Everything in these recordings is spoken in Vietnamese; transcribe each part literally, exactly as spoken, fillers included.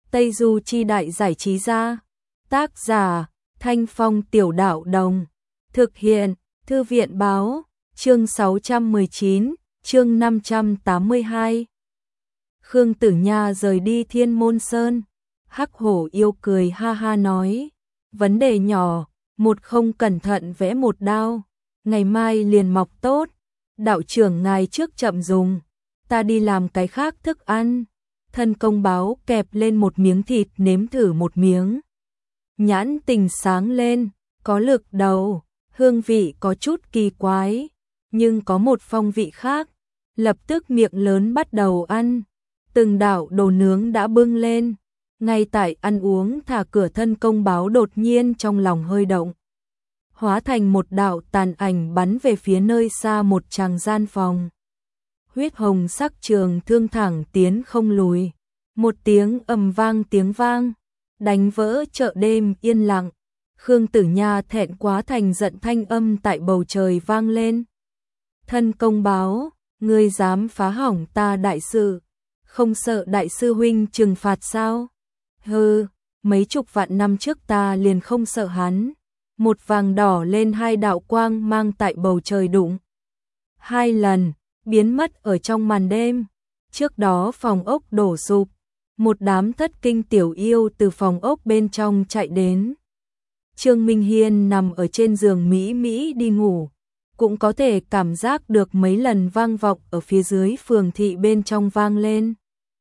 Tây Du Chi Đại Giải Trí Gia. Tác giả Thanh Phong Tiểu Đạo Đồng. Thực hiện Thư viện Báo. Chương sáu trăm mười chín, chương năm trăm tám mươi hai. Khương Tử Nha rời đi Thiên Môn Sơn. Hắc Hổ Yêu cười ha ha nói, vấn đề nhỏ, một không cẩn thận vẽ một đao, ngày mai liền mọc tốt. Đạo trưởng ngài trước chậm dùng, ta đi làm cái khác thức ăn. Thân Công Báo kẹp lên một miếng thịt nếm thử một miếng. Nhãn tình sáng lên, có lực đầu, hương vị có chút kỳ quái, nhưng có một phong vị khác. Lập tức miệng lớn bắt đầu ăn. Từng đạo đồ nướng đã bưng lên. Ngay tại ăn uống thả cửa, Thân Công Báo đột nhiên trong lòng hơi động, hóa thành một đạo tàn ảnh bắn về phía nơi xa một tràng gian phòng. Huyết hồng sắc trường thương thẳng tiến không lùi. Một tiếng ầm vang tiếng vang, đánh vỡ chợ đêm yên lặng. Khương Tử Nha thẹn quá thành giận, thanh âm tại bầu trời vang lên. Thân Công Báo, ngươi dám phá hỏng ta đại sự, không sợ đại sư huynh trừng phạt sao? Hừ, mấy chục vạn năm trước ta liền không sợ hắn. Một vàng đỏ lên hai đạo quang mang tại bầu trời đụng hai lần, biến mất ở trong màn đêm. Trước đó phòng ốc đổ sụp, một đám thất kinh tiểu yêu từ phòng ốc bên trong chạy đến. Trương Minh Hiên nằm ở trên giường mỹ mỹ đi ngủ, cũng có thể cảm giác được mấy lần vang vọng ở phía dưới phường thị bên trong vang lên.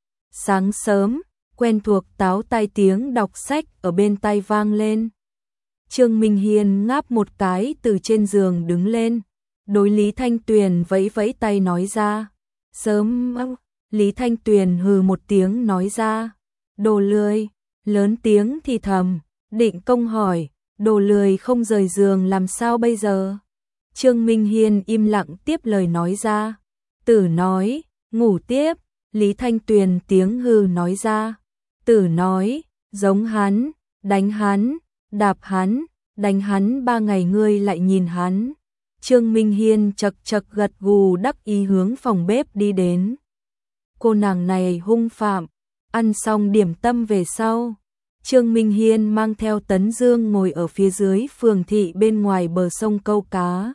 Sáng sớm, quen thuộc táo tai tiếng đọc sách ở bên tai vang lên. Trương Minh Hiên ngáp một cái từ trên giường đứng lên, đối Lý Thanh Tuyền vẫy vẫy tay nói ra. Sớm. Lý Thanh Tuyền hừ một tiếng nói ra, đồ lười. Lớn tiếng thì thầm. Định Công hỏi, đồ lười không rời giường làm sao bây giờ? Trương Minh Hiên im lặng tiếp lời nói ra. Tử nói, ngủ tiếp. Lý Thanh Tuyền tiếng hừ nói ra. Tử nói, giống hắn, đánh hắn, đạp hắn, đánh hắn ba ngày ngươi lại nhìn hắn. Trương Minh Hiên chật chật gật gù đắc ý hướng phòng bếp đi đến. Cô nàng này hung phạm. Ăn xong điểm tâm về sau, Trương Minh Hiên mang theo Tấn Dương ngồi ở phía dưới phường thị bên ngoài bờ sông câu cá.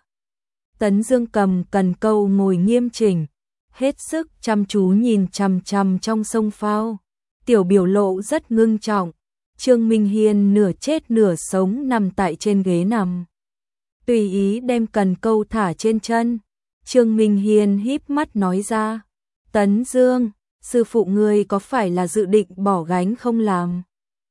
Tấn Dương cầm cần câu ngồi nghiêm chỉnh, hết sức chăm chú nhìn chằm chằm trong sông phao, tiểu biểu lộ rất ngưng trọng. Trương Minh Hiên nửa chết nửa sống nằm tại trên ghế nằm, tùy ý đem cần câu thả trên chân. Trương Minh Hiên híp mắt nói ra, Tấn Dương, sư phụ ngươi có phải là dự định bỏ gánh không làm?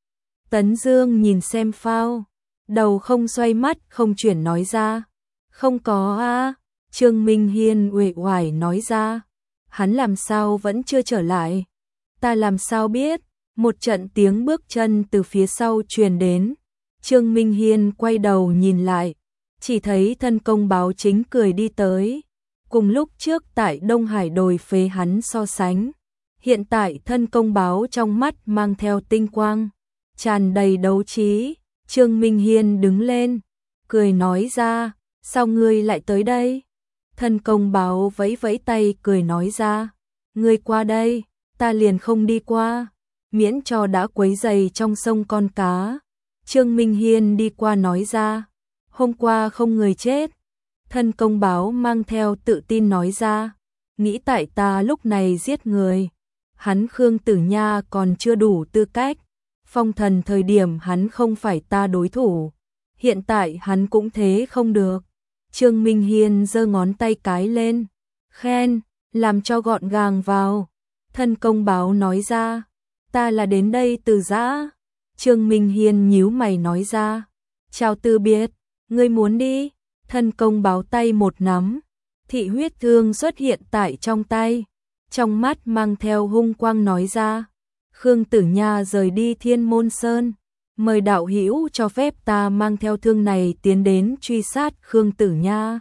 Tấn Dương nhìn xem phao, đầu không xoay mắt không chuyển nói ra, không có a. Trương Minh Hiên uể oải nói ra, hắn làm sao vẫn chưa trở lại? Ta làm sao biết? Một trận tiếng bước chân từ phía sau truyền đến. Trương Minh Hiên quay đầu nhìn lại, chỉ thấy Thân Công Báo chính cười đi tới. Cùng lúc trước tại Đông Hải đồi phế hắn so sánh, hiện tại Thân Công Báo trong mắt mang theo tinh quang, tràn đầy đấu trí. Trương Minh Hiên đứng lên, cười nói ra, sao ngươi lại tới đây? Thân Công Báo vẫy vẫy tay cười nói ra, ngươi qua đây, ta liền không đi qua, miễn cho đã quấy rầy trong sông con cá. Trương Minh Hiên đi qua nói ra, hôm qua không người chết. Thân Công Báo mang theo tự tin nói ra, nghĩ tại ta lúc này giết người. Hắn Khương Tử Nha còn chưa đủ tư cách, phong thần thời điểm hắn không phải ta đối thủ, hiện tại hắn cũng thế không được. Trương Minh Hiên giơ ngón tay cái lên, khen, làm cho gọn gàng vào. Thân Công Báo nói ra, ta là đến đây từ giã. Trương Minh Hiên nhíu mày nói ra, chào từ biệt, ngươi muốn đi? Thân Công Báo tay một nắm, thị huyết thương xuất hiện tại trong tay, trong mắt mang theo hung quang nói ra, Khương Tử Nha rời đi Thiên Môn Sơn, mời đạo hữu cho phép ta mang theo thương này tiến đến truy sát Khương Tử Nha.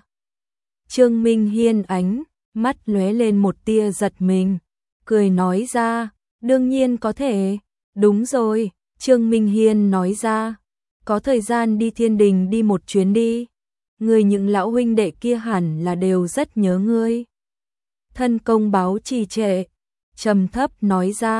Trương Minh Hiên ánh mắt lóe lên một tia giật mình, cười nói ra, đương nhiên có thể. Đúng rồi, Trương Minh Hiên nói ra, có thời gian đi Thiên Đình đi một chuyến đi. Người những lão huynh đệ kia hẳn là đều rất nhớ ngươi. Thân Công Báo trì trệ, trầm thấp nói ra,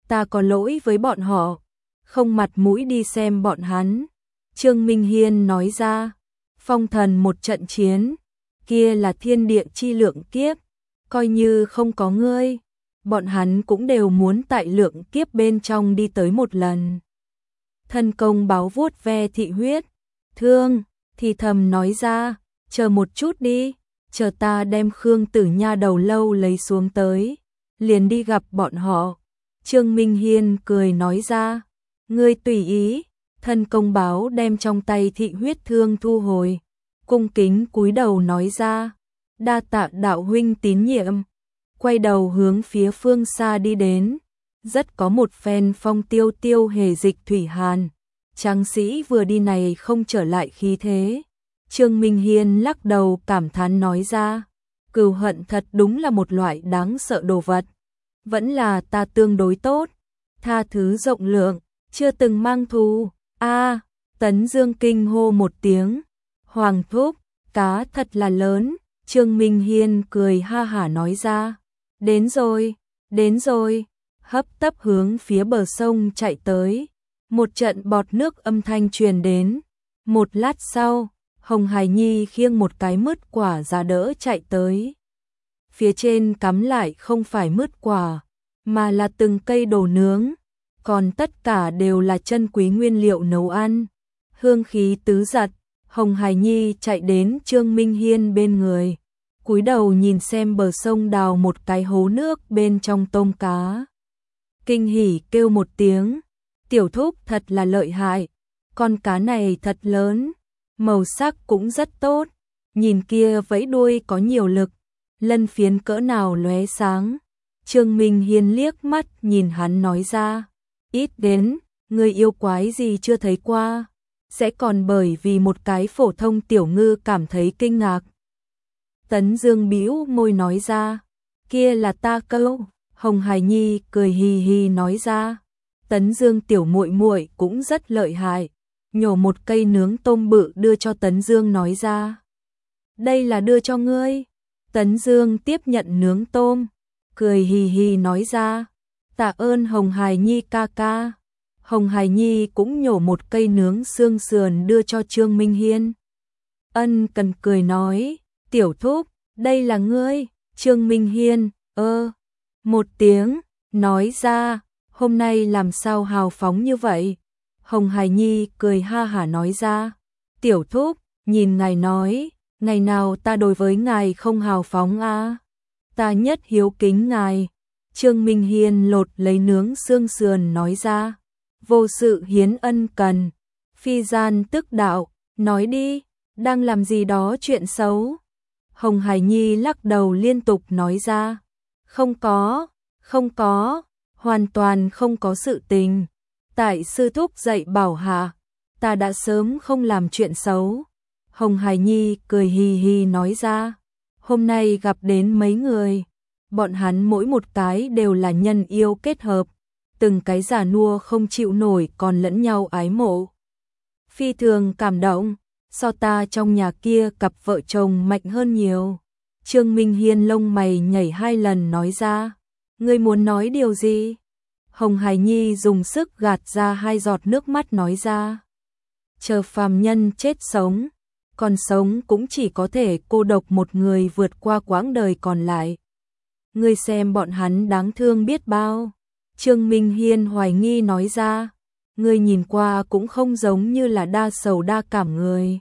ta có lỗi với bọn họ, không mặt mũi đi xem bọn hắn. Trương Minh Hiên nói ra, phong thần một trận chiến, kia là thiên địa chi lượng kiếp, coi như không có ngươi, bọn hắn cũng đều muốn tại lượng kiếp bên trong đi tới một lần. Thân công báo vuốt ve thị huyết, thương, thì thầm nói ra, chờ một chút đi, chờ ta đem Khương Tử Nha đầu lâu lấy xuống tới, liền đi gặp bọn họ. Trương Minh Hiên cười nói ra, ngươi tùy ý. Thân công báo đem trong tay thị huyết thương thu hồi, cung kính cúi đầu nói ra, đa tạ đạo huynh tín nhiệm, quay đầu hướng phía phương xa đi đến, rất có một phen phong tiêu tiêu hề dịch thủy hàn, tráng sĩ vừa đi này không trở lại khí thế. Trương Minh Hiên lắc đầu cảm thán nói ra, cừu hận thật đúng là một loại đáng sợ đồ vật, vẫn là ta tương đối tốt, tha thứ rộng lượng, chưa từng mang thù. A, à, Tấn Dương kinh hô một tiếng, Hoàng thúc, cá thật là lớn. Trương Minh Hiên cười ha hả nói ra, đến rồi, đến rồi, hấp tấp hướng phía bờ sông chạy tới, một trận bọt nước âm thanh truyền đến, một lát sau, Hồng Hải Nhi khiêng một cái mứt quả giá đỡ chạy tới. Phía trên cắm lại không phải mứt quả, mà là từng cây đồ nướng, còn tất cả đều là chân quý nguyên liệu nấu ăn. Hương khí tứ giật, Hồng Hải Nhi chạy đến Trương Minh Hiên bên người, cúi đầu nhìn xem bờ sông đào một cái hố nước bên trong tôm cá. Kinh hỉ kêu một tiếng, tiểu thúc thật là lợi hại, con cá này thật lớn, màu sắc cũng rất tốt, nhìn kia vẫy đuôi có nhiều lực, lân phiến cỡ nào lóe sáng. Trương Minh Hiên liếc mắt nhìn hắn nói ra, ít đến, người yêu quái gì chưa thấy qua, sẽ còn bởi vì một cái phổ thông tiểu ngư cảm thấy kinh ngạc. Tấn Dương bĩu môi nói ra, kia là ta câu. Hồng Hải Nhi cười hì hì nói ra, Tấn Dương tiểu muội muội cũng rất lợi hại, nhổ một cây nướng tôm bự đưa cho Tấn Dương nói ra, đây là đưa cho ngươi. Tấn Dương tiếp nhận nướng tôm, cười hì hì nói ra, tạ ơn Hồng Hải Nhi ca ca. Hồng Hải Nhi cũng nhổ một cây nướng xương sườn đưa cho Trương Minh Hiên. Ân Cần cười nói, tiểu thúc, đây là ngươi. Trương Minh Hiên, ơ, một tiếng, nói ra, hôm nay làm sao hào phóng như vậy. Hồng Hải Nhi cười ha hả nói ra, tiểu thúc, nhìn ngài nói, ngày nào ta đối với ngài không hào phóng à? Ta nhất hiếu kính ngài. Trương Minh Hiên lột lấy nướng xương sườn nói ra, vô sự hiến ân cần, phi gian tức đạo, nói đi, đang làm gì đó chuyện xấu. Hồng Hải Nhi lắc đầu liên tục nói ra, không có, không có, hoàn toàn không có sự tình. Tại sư thúc dạy bảo hạ, ta đã sớm không làm chuyện xấu. Hồng Hải Nhi cười hì hì nói ra, hôm nay gặp đến mấy người, bọn hắn mỗi một cái đều là nhân yêu kết hợp, từng cái già nua không chịu nổi còn lẫn nhau ái mộ. Phi thường cảm động, so ta trong nhà kia cặp vợ chồng mạnh hơn nhiều. Trương Minh Hiên lông mày nhảy hai lần nói ra, ngươi muốn nói điều gì? Hồng Hải Nhi dùng sức gạt ra hai giọt nước mắt nói ra, chờ phàm nhân chết sống, còn sống cũng chỉ có thể cô độc một người vượt qua quãng đời còn lại. Ngươi xem bọn hắn đáng thương biết bao. Trương Minh Hiên hoài nghi nói ra, ngươi nhìn qua cũng không giống như là đa sầu đa cảm người.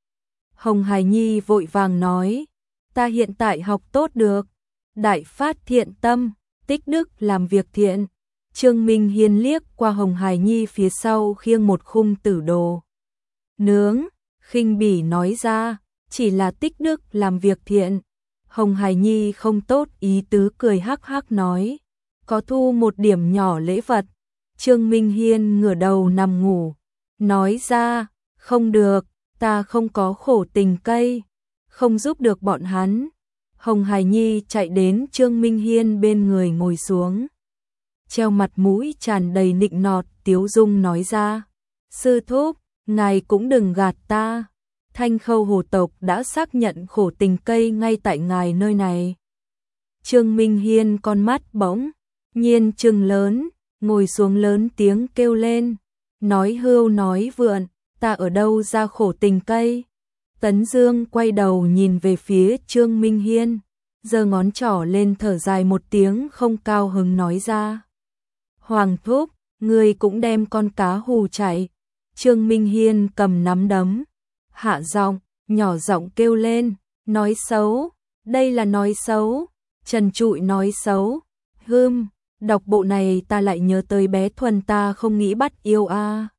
Hồng Hải Nhi vội vàng nói, ta hiện tại học tốt được, đại phát thiện tâm, tích đức làm việc thiện. Trương Minh Hiên liếc qua Hồng Hải Nhi phía sau khiêng một khung tử đồ nướng, khinh bỉ nói ra, chỉ là tích đức làm việc thiện. Hồng Hải Nhi không tốt ý tứ cười hắc hắc nói, có thu một điểm nhỏ lễ vật. Trương Minh Hiên ngửa đầu nằm ngủ, nói ra, không được, ta không có khổ tình cây, không giúp được bọn hắn. Hồng Hải Nhi chạy đến Trương Minh Hiên bên người ngồi xuống, treo mặt mũi tràn đầy nịnh nọt tiếu dung nói ra, sư thúc, ngài cũng đừng gạt ta. Thanh Khâu hồ tộc đã xác nhận khổ tình cây ngay tại ngài nơi này. Trương Minh Hiên con mắt bỗng nhiên trừng lớn, ngồi xuống lớn tiếng kêu lên, nói hưu nói vượn, ta ở đâu ra khổ tình cây. Tấn Dương quay đầu nhìn về phía Trương Minh Hiên, giơ ngón trỏ lên thở dài một tiếng không cao hứng nói ra. Hoàng thúc, ngươi cũng đem con cá hù chạy. Trương Minh Hiên cầm nắm đấm, hạ giọng, nhỏ giọng kêu lên, nói xấu, đây là nói xấu. Trần Trụi nói xấu, hưm, đọc bộ này ta lại nhớ tới bé Thuần ta không nghĩ bắt yêu a.